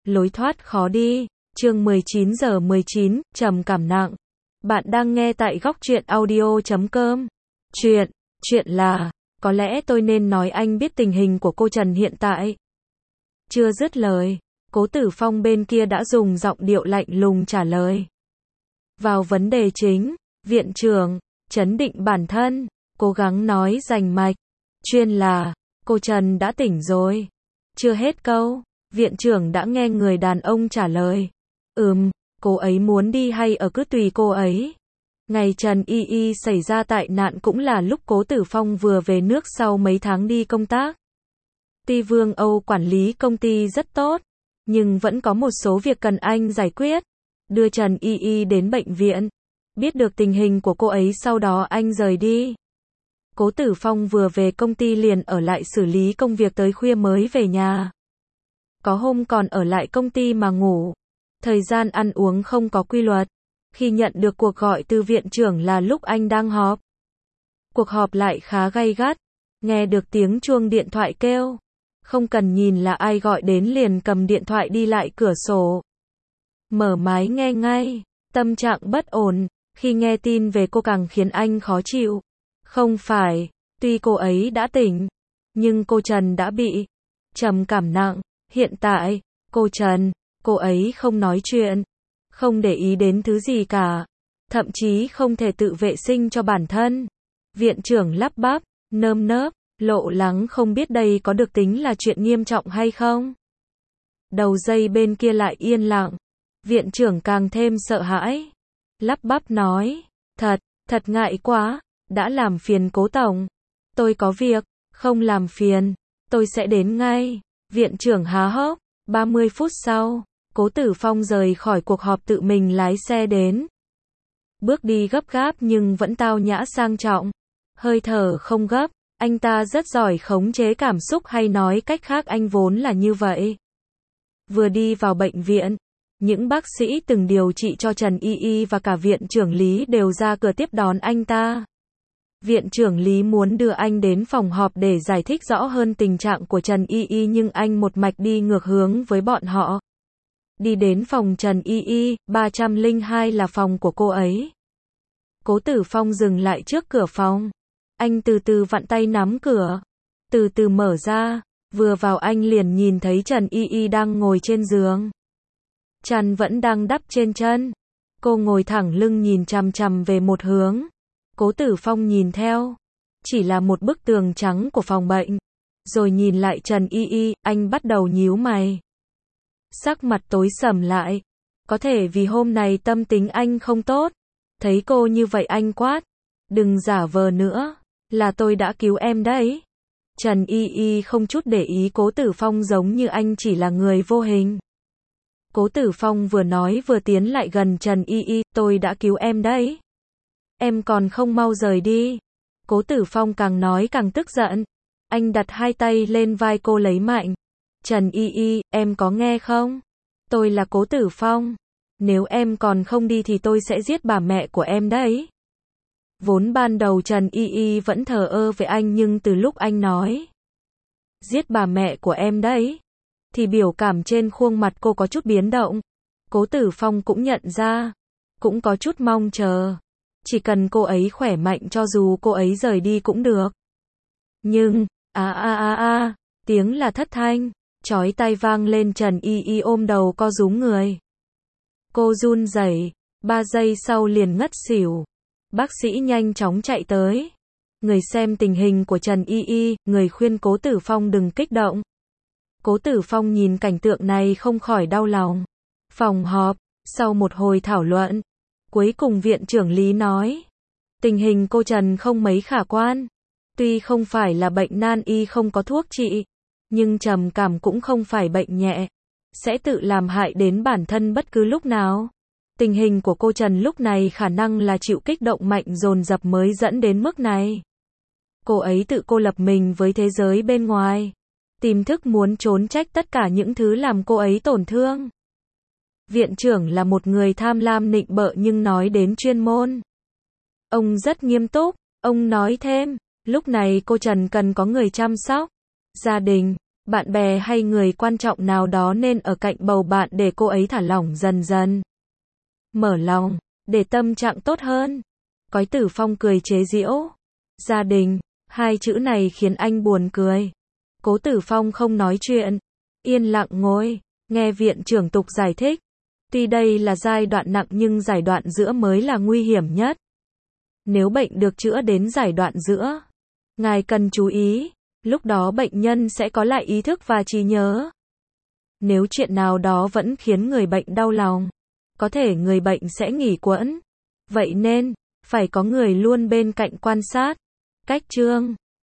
lối thoát khó đi. Chương 19:19, trầm cảm nặng. Bạn đang nghe tại góc truyện audio.com. Chuyện là, có lẽ tôi nên nói anh biết tình hình của cô Trần hiện tại. Chưa dứt lời, Cố Tử Phong bên kia đã dùng giọng điệu lạnh lùng trả lời. Vào vấn đề chính, viện trưởng, trấn định bản thân, cố gắng nói rành mạch. Chuyên là, cô Trần đã tỉnh rồi. Chưa hết câu, viện trưởng đã nghe người đàn ông trả lời. Cô ấy muốn đi hay ở cứ tùy cô ấy. Ngày Trần Y xảy ra tai nạn cũng là lúc Cố Tử Phong vừa về nước sau mấy tháng đi công tác. Ty Vương Âu quản lý công ty rất tốt, nhưng vẫn có một số việc cần anh giải quyết. Đưa Trần Y đến bệnh viện. Biết được tình hình của cô ấy sau đó anh rời đi. Cố Tử Phong vừa về công ty liền ở lại xử lý công việc tới khuya mới về nhà. Có hôm còn ở lại công ty mà ngủ. Thời gian ăn uống không có quy luật. Khi nhận được cuộc gọi từ viện trưởng là lúc anh đang họp. Cuộc họp lại khá gay gắt. Nghe được tiếng chuông điện thoại kêu. Không cần nhìn là ai gọi đến liền cầm điện thoại đi lại cửa sổ. Mở máy nghe ngay. Tâm trạng bất ổn. Khi nghe tin về cô càng khiến anh khó chịu. Không phải, tuy cô ấy đã tỉnh, nhưng cô Trần đã bị trầm cảm nặng. Hiện tại, cô ấy không nói chuyện, không để ý đến thứ gì cả, thậm chí không thể tự vệ sinh cho bản thân. Viện trưởng lắp bắp, nơm nớp, lộ lắng không biết đây có được tính là chuyện nghiêm trọng hay không. Đầu dây bên kia lại yên lặng, viện trưởng càng thêm sợ hãi. Lắp bắp nói, thật ngại quá. Đã làm phiền Cố tổng. Tôi có việc, không làm phiền. Tôi sẽ đến ngay. Viện trưởng há hốc. 30 phút sau, Cố Tử Phong rời khỏi cuộc họp tự mình lái xe đến. Bước đi gấp gáp nhưng vẫn tao nhã sang trọng. Hơi thở không gấp. Anh ta rất giỏi khống chế cảm xúc hay nói cách khác anh vốn là như vậy. Vừa đi vào bệnh viện, những bác sĩ từng điều trị cho Trần Y và cả viện trưởng Lý đều ra cửa tiếp đón anh ta. Viện trưởng Lý muốn đưa anh đến phòng họp để giải thích rõ hơn tình trạng của Trần Y nhưng anh một mạch đi ngược hướng với bọn họ. Đi đến phòng Trần Y, 302 là phòng của cô ấy. Cố Tử Phong dừng lại trước cửa phòng. Anh từ từ vặn tay nắm cửa. Từ từ mở ra. Vừa vào anh liền nhìn thấy Trần Y đang ngồi trên giường. Chăn vẫn đang đắp trên chân. Cô ngồi thẳng lưng nhìn chằm chằm về một hướng. Cố Tử Phong nhìn theo. Chỉ là một bức tường trắng của phòng bệnh. Rồi nhìn lại Trần Y, anh bắt đầu nhíu mày. Sắc mặt tối sầm lại. Có thể vì hôm nay tâm tính anh không tốt. Thấy cô như vậy anh quát. Đừng giả vờ nữa. Là tôi đã cứu em đấy. Trần Y không chút để ý Cố Tử Phong giống như anh chỉ là người vô hình. Cố Tử Phong vừa nói vừa tiến lại gần Trần Y, tôi đã cứu em đấy. Em còn không mau rời đi. Cố Tử Phong càng nói càng tức giận. Anh đặt hai tay lên vai cô lấy mạnh. Trần Y, em có nghe không? Tôi là Cố Tử Phong. Nếu em còn không đi thì tôi sẽ giết bà mẹ của em đấy. Vốn ban đầu Trần Y vẫn thờ ơ với anh nhưng từ lúc anh nói giết bà mẹ của em đấy, thì biểu cảm trên khuôn mặt cô có chút biến động. Cố Tử Phong cũng nhận ra. Cũng có chút mong chờ. Chỉ cần cô ấy khỏe mạnh cho dù cô ấy rời đi cũng được. Nhưng, tiếng là thất thanh, chói tai vang lên Trần Y ôm đầu co rúm người. Cô run rẩy, 3 giây sau liền ngất xỉu. Bác sĩ nhanh chóng chạy tới. Người xem tình hình của Trần Y, người khuyên Cố Tử Phong đừng kích động. Cố Tử Phong nhìn cảnh tượng này không khỏi đau lòng. Phòng họp, sau một hồi thảo luận, cuối cùng viện trưởng Lý nói. Tình hình cô Trần không mấy khả quan. Tuy không phải là bệnh nan y không có thuốc trị, nhưng trầm cảm cũng không phải bệnh nhẹ. Sẽ tự làm hại đến bản thân bất cứ lúc nào. Tình hình của cô Trần lúc này khả năng là chịu kích động mạnh dồn dập mới dẫn đến mức này. Cô ấy tự cô lập mình với thế giới bên ngoài. Tìm thức muốn trốn trách tất cả những thứ làm cô ấy tổn thương. Viện trưởng là một người tham lam nịnh bợ nhưng nói đến chuyên môn. Ông rất nghiêm túc. Ông nói thêm, lúc này cô Trần cần có người chăm sóc. Gia đình, bạn bè hay người quan trọng nào đó nên ở cạnh bầu bạn để cô ấy thả lỏng dần dần. Mở lòng, để tâm trạng tốt hơn. Cói Tử Phong cười chế giễu. Gia đình, hai chữ này khiến anh buồn cười. Cố Tử Phong không nói chuyện, yên lặng ngồi, nghe viện trưởng Tục giải thích. Tuy đây là giai đoạn nặng nhưng giai đoạn giữa mới là nguy hiểm nhất. Nếu bệnh được chữa đến giai đoạn giữa, ngài cần chú ý, lúc đó bệnh nhân sẽ có lại ý thức và trí nhớ. Nếu chuyện nào đó vẫn khiến người bệnh đau lòng, có thể người bệnh sẽ nghỉ quẫn. Vậy nên, phải có người luôn bên cạnh quan sát. Cách chương